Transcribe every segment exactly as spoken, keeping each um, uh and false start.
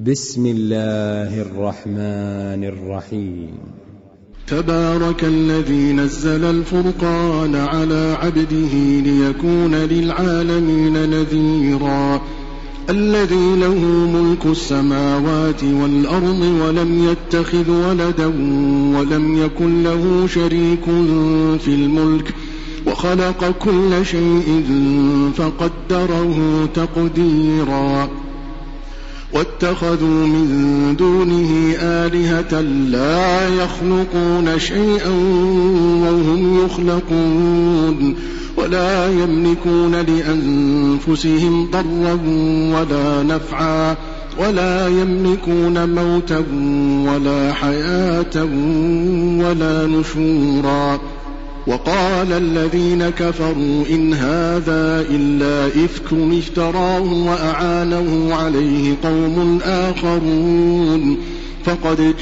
بسم الله الرحمن الرحيم. تبارك الذي نزل الفرقان على عبده ليكون للعالمين نذيرا الذي له ملك السماوات والأرض ولم يتخذ ولدا ولم يكن له شريك في الملك وخلق كل شيء فقدره تقديرا واتخذوا من دونه آلهة لا يخلقون شيئا وهم يخلقون ولا يملكون لأنفسهم ضرا ولا نفعا ولا يملكون موتا ولا حياة ولا نشورا. وقال الذين كفروا إن هذا إلا إفك افتراه وأعانه عليه قوم آخرون فقد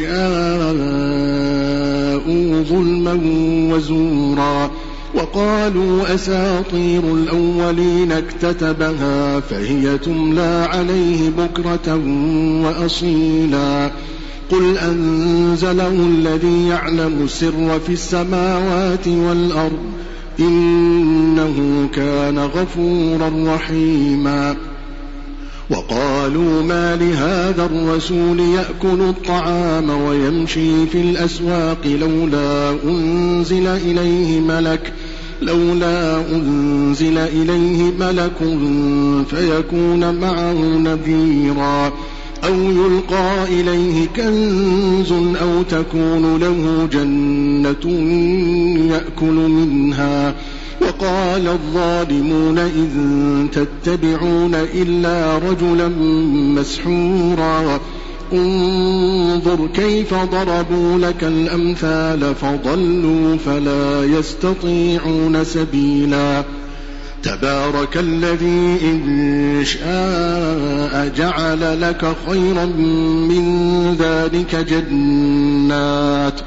جاءوا ظلما وزورا. وقالوا أساطير الأولين اكتتبها فهي تملى عليه بكرة وأصيلا. قل أنزله الذي يعلم السر في السماوات والأرض إنه كان غفورا رحيما. وقالوا ما لهذا الرسول يأكل الطعام ويمشي في الأسواق لولا أنزل إليه ملك لولا أنزل إليه ملك فيكون معه نذيرا أو يلقى إليه كنز أو تكون له جنة يأكل منها. وقال الظالمون إن تتبعون إلا رجلا مسحورا. انظر كيف ضربوا لك الأمثال فضلوا فلا يستطيعون سبيلا. تبارك الذي إن شاء جعل لك خيرا من ذلك جنات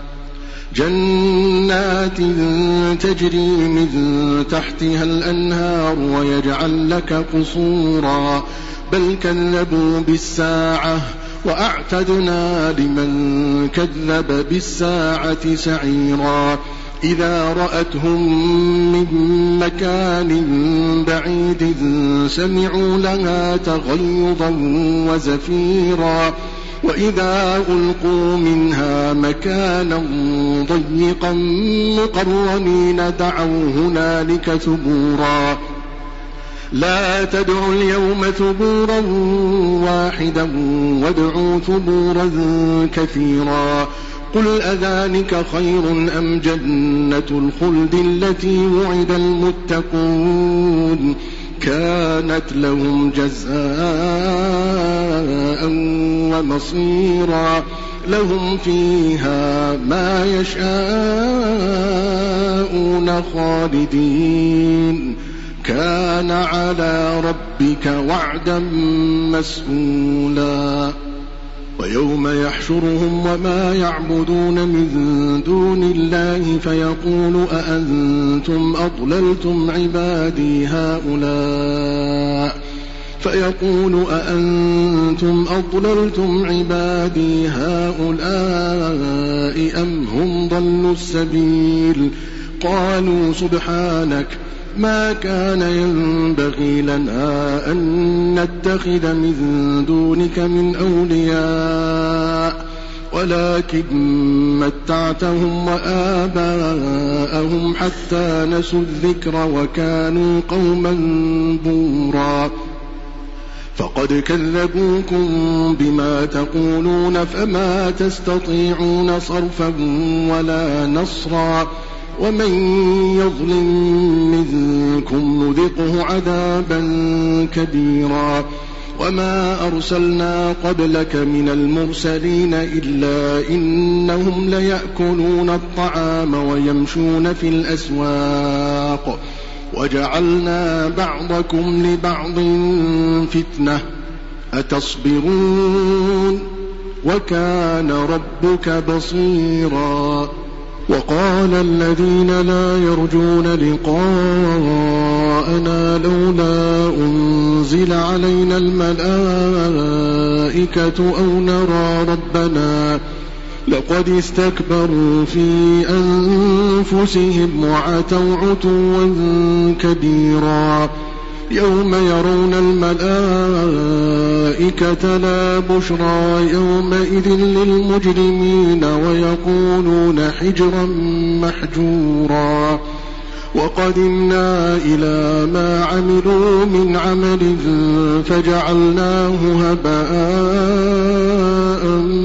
جنات تجري من تحتها الأنهار ويجعل لك قصورا بل كذبوا بالساعة وأعتدنا لمن كذب بالساعة سعيرا. إذا رأتهم من مكان بعيد سمعوا لها تغيظا وزفيرا وإذا ألقوا منها مكانا ضيقا مقرنين دعوا هنالك ثبورا. لا تدعوا اليوم ثبورا واحدا وادعوا ثبورا كثيرا. قل أذلك خير أم جنة الخلد التي وعد المتقون كانت لهم جزاء ومصيرا لهم فيها ما يشاءون خالدين كان على ربك وعدا مسئولا. ويوم يحشرهم وما يعبدون من دون الله فيقول أأنتم أضللتم عبادي هؤلاء فيقول أأنتم أضللتم عبادي هؤلاء أم هم ضلوا السبيل. قالوا سبحانك ما كان ينبغي لنا أن نتخذ من دونك من أولياء ولكن متعتهم وآباءهم حتى نسوا الذكر وكانوا قوما بورا. فقد كذبوكم بما تقولون فما تستطيعون صرفا ولا نصرا. ومن يظلم منكم نذقه عذابا كبيرا. وما أرسلنا قبلك من المرسلين إلا إنهم ليأكلون الطعام ويمشون في الأسواق وجعلنا بعضكم لبعض فتنة أتصبرون وكان ربك بصيرا. وقال الذين لا يرجون لقاء وراءنا لولا أنزل علينا الملائكة أو نرى ربنا لقد استكبروا في أنفسهم وعتوا عتوا كبيرا يوم يرون الملائكة لا بشرى يومئذ للمجرمين ويقولون حجرا محجورا وقدمنا إلى ما عملوا من عمل فجعلناه هباء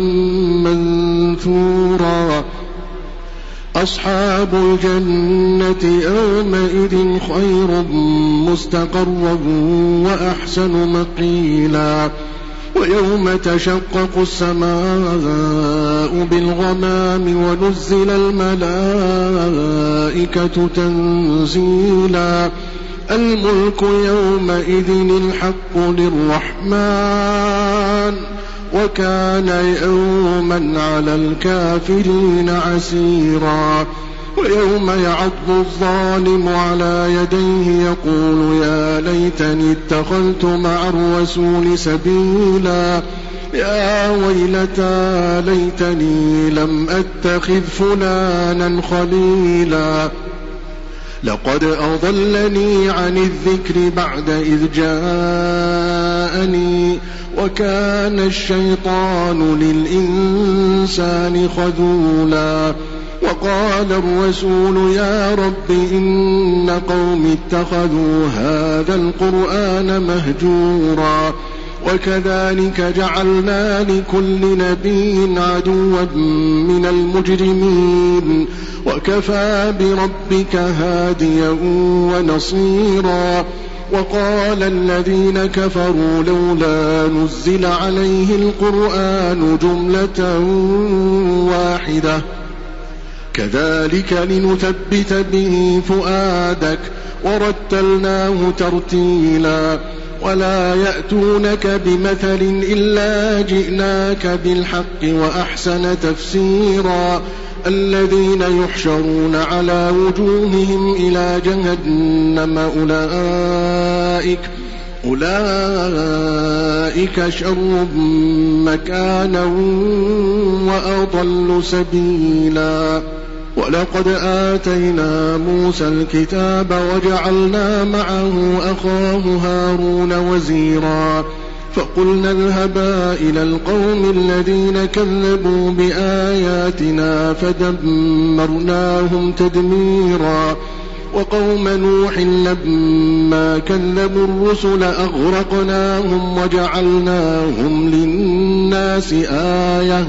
منثورا أصحاب الجنة يومئذ خير مستقرا وأحسن مقيلا ويوم تشقق السماء بالغمام ونزل الملائكة تنزيلا الملك يومئذ الحق للرحمن وكان يوما على الكافرين عسيرا ويوم يعض الظالم على يديه يقول يا ليتني اتخذت مع الرسول سبيلا يا ويلتى ليتني لم أتخذ فلانا خليلا لقد أضلني عن الذكر بعد إذ جاءني وكان الشيطان للإنسان خذولا وقال الرسول يا رب إن قوم اتخذوا هذا القرآن مهجورا وكذلك جعلنا لكل نبي عدوا من المجرمين وكفى بربك هاديا ونصيرا وقال الذين كفروا لولا نزل عليه القرآن جملة واحدة كذلك لنثبت به فؤادك ورتلناه ترتيلا ولا يأتونك بمثل إلا جئناك بالحق وأحسن تفسيرا الذين يحشرون على وجوههم إلى جهنم أولئك أولئك شر مكانا وأضل سبيلا ولقد آتينا موسى الكتاب وجعلنا معه أخاه هارون وزيرا فقلنا اذهبا إلى القوم الذين كذبوا بآياتنا فدمرناهم تدميرا وقوم نوح لما كذبوا الرسل أغرقناهم وجعلناهم للناس آية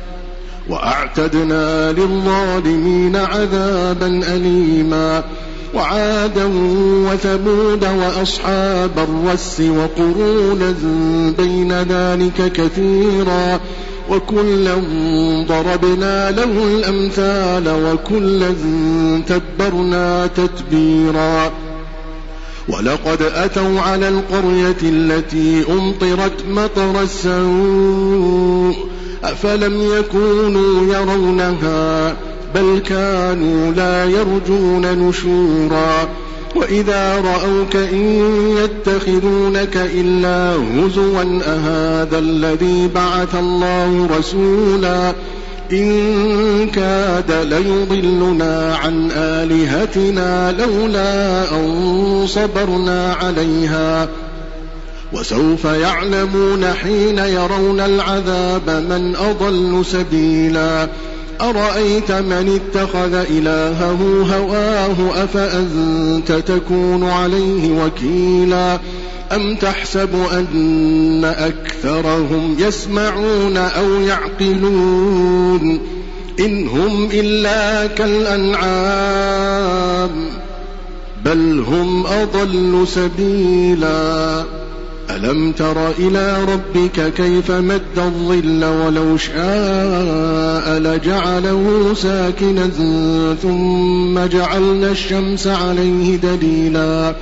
وأعتدنا للظالمين عذابا أليما وعادا وثمود وأصحاب الرس وقرونا بين ذلك كثيرا وكلا ضربنا له الأمثال وكلا تبرنا تتبيرا ولقد أتوا على القرية التي أمطرت مطر السوء أفلم يكونوا يرونها بل كانوا لا يرجون نشورا وإذا رأوك إن يتخذونك إلا هزوا أهذا الذي بعث الله رسولا إن كاد ليضلنا عن آلهتنا لولا أن صبرنا عليها وسوف يعلمون حين يرون العذاب من أضل سبيلا أرأيت من اتخذ إلهه هواه أفأنت تكون عليه وكيلا أم تحسب أن أكثرهم يسمعون أو يعقلون إن هم إلا كالأنعام بل هم أضل سبيلا ألم تر إلى ربك كيف مد الظل ولو شاء لجعله ساكنا ثم جعلنا الشمس عليه دليلا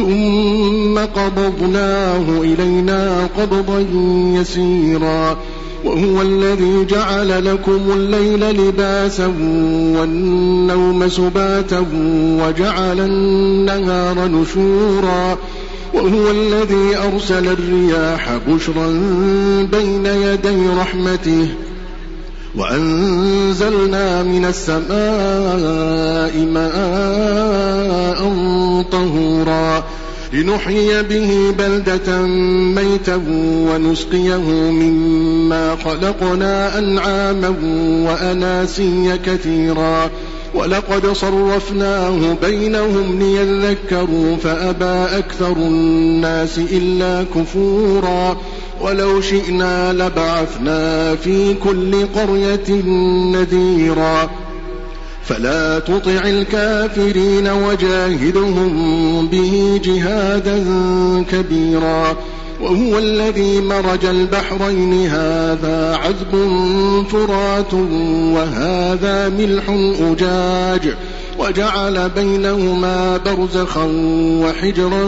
ثم قبضناه إلينا قبضا يسيرا وهو الذي جعل لكم الليل لباسا والنوم سباتا وجعل النهار نشورا وهو الذي أرسل الرياح بشرا بين يدي رحمته وأنزلنا من السماء ماء طهورا لنحيي به بلدة ميتا ونسقيه مما خلقنا أنعاما وأناسيا كثيرا ولقد صرفناه بينهم ليذكروا فأبى أكثر الناس إلا كفورا ولو شئنا لبعثنا في كل قرية نذيرا فلا تطع الكافرين وجاهدهم به جهادا كبيرا وهو الذي مرج البحرين هذا عذب فرات وهذا ملح أجاج وجعل بينهما برزخا وحجرا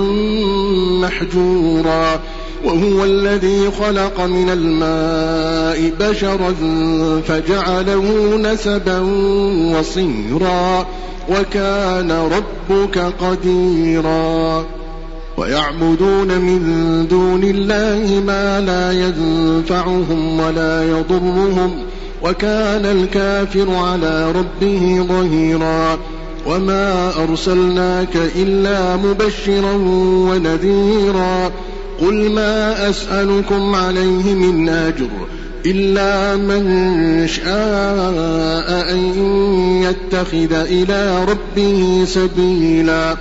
محجورا وهو الذي خلق من الماء بشرا فجعله نسبا وصهرا وكان ربك قديرا ويعبدون من دون الله ما لا ينفعهم ولا يضرهم وكان الكافر على ربه ظهيرا وما أرسلناك إلا مبشرا ونذيرا قل ما أسألكم عليه من أجر إلا من شاء أن يتخذ إلى ربه سبيلا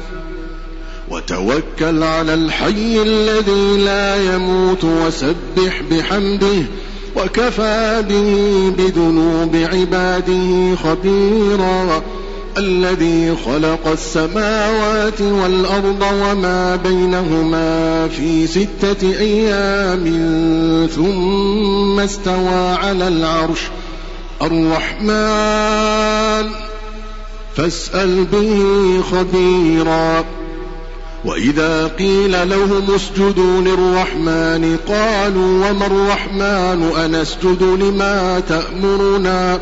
وتوكل على الحي الذي لا يموت وسبح بحمده وكفى به بذنوب عباده خبيرا الذي خلق السماوات والأرض وما بينهما في ستة أيام ثم استوى على العرش الرحمن فاسأل به خبيرا وإذا قيل لهم اسجدوا للرحمن قالوا وما الرحمن أنسجد لما تأمرنا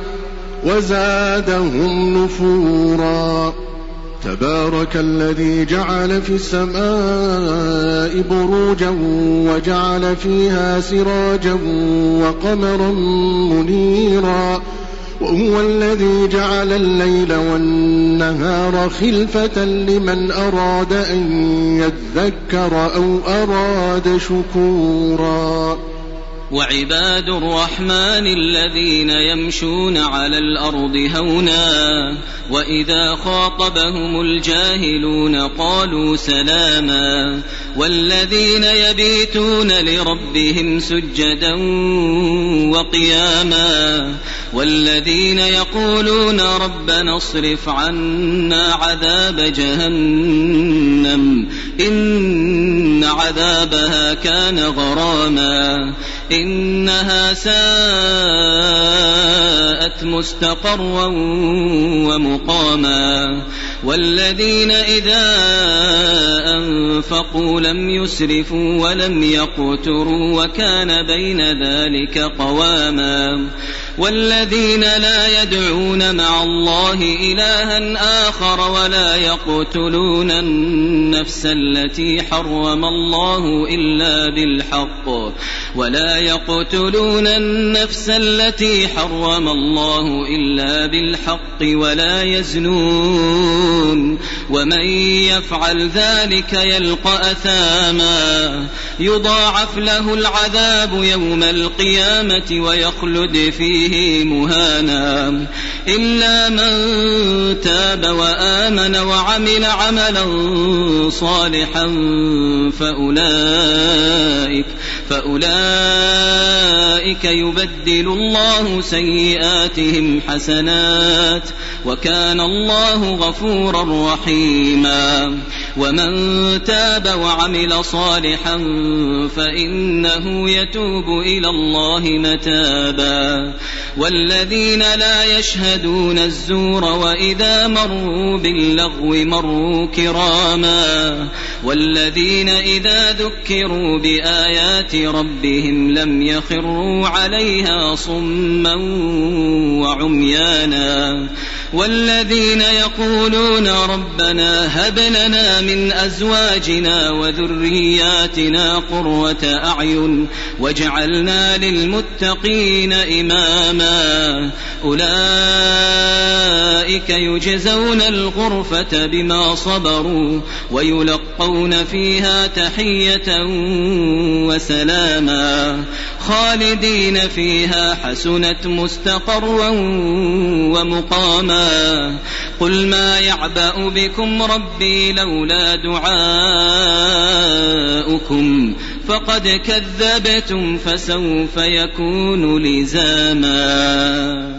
وزادهم نفورا تبارك الذي جعل في السماء بروجا وجعل فيها سراجا وقمرا منيرا وهو الذي جعل الليل والنهار خلفة لمن أراد أن يذكر أو أراد شكورا وعباد الرحمن الذين يمشون على الأرض هونا وإذا خاطبهم الجاهلون قالوا سلاما والذين يبيتون لربهم سجدا وقياما والذين يقولون ربنا اصرف عنا عذاب جهنم إن عذابها كان غراما إنها ساءت مستقرا ومقاما والذين إذا أنفقوا لم يسرفوا ولم يقتروا وكان بين ذلك قواما والذين لا يدعون مع الله إلها آخر ولا يقتلون النفس التي حرم الله إلا بالحق ولا يقتلون النفس التي حرم الله إلا بالحق ولا يزنون ومن يفعل ذلك يلقى أثاما يضاعف له العذاب يوم القيامة ويخلد فيه مهانا إلا من تاب وآمن وعمل عملا صالحا فأولئك فأولئك يبدل الله سيئاتهم حسنات وكان الله غفورا رحيما ومن تاب وعمل صالحا فإنه يتوب إلى الله متابا والذين لا يشهدون الزور وإذا مروا باللغو مروا كراما والذين إذا ذكروا بآيات ربهم لم يخروا عليها صما وعميانا والذين يقولون ربنا هب لنا من أزواجنا وذرياتنا قرة أعين واجعلنا للمتقين إماما أولئك يجزون الغرفة بما صبروا ويلقون فيها تحية وسلاما خالدين فيها حسنت مستقرا ومقاما قل ما يعبأ بكم ربي لولا دعاؤكم فقد كذبتم فسوف يكون لزاما.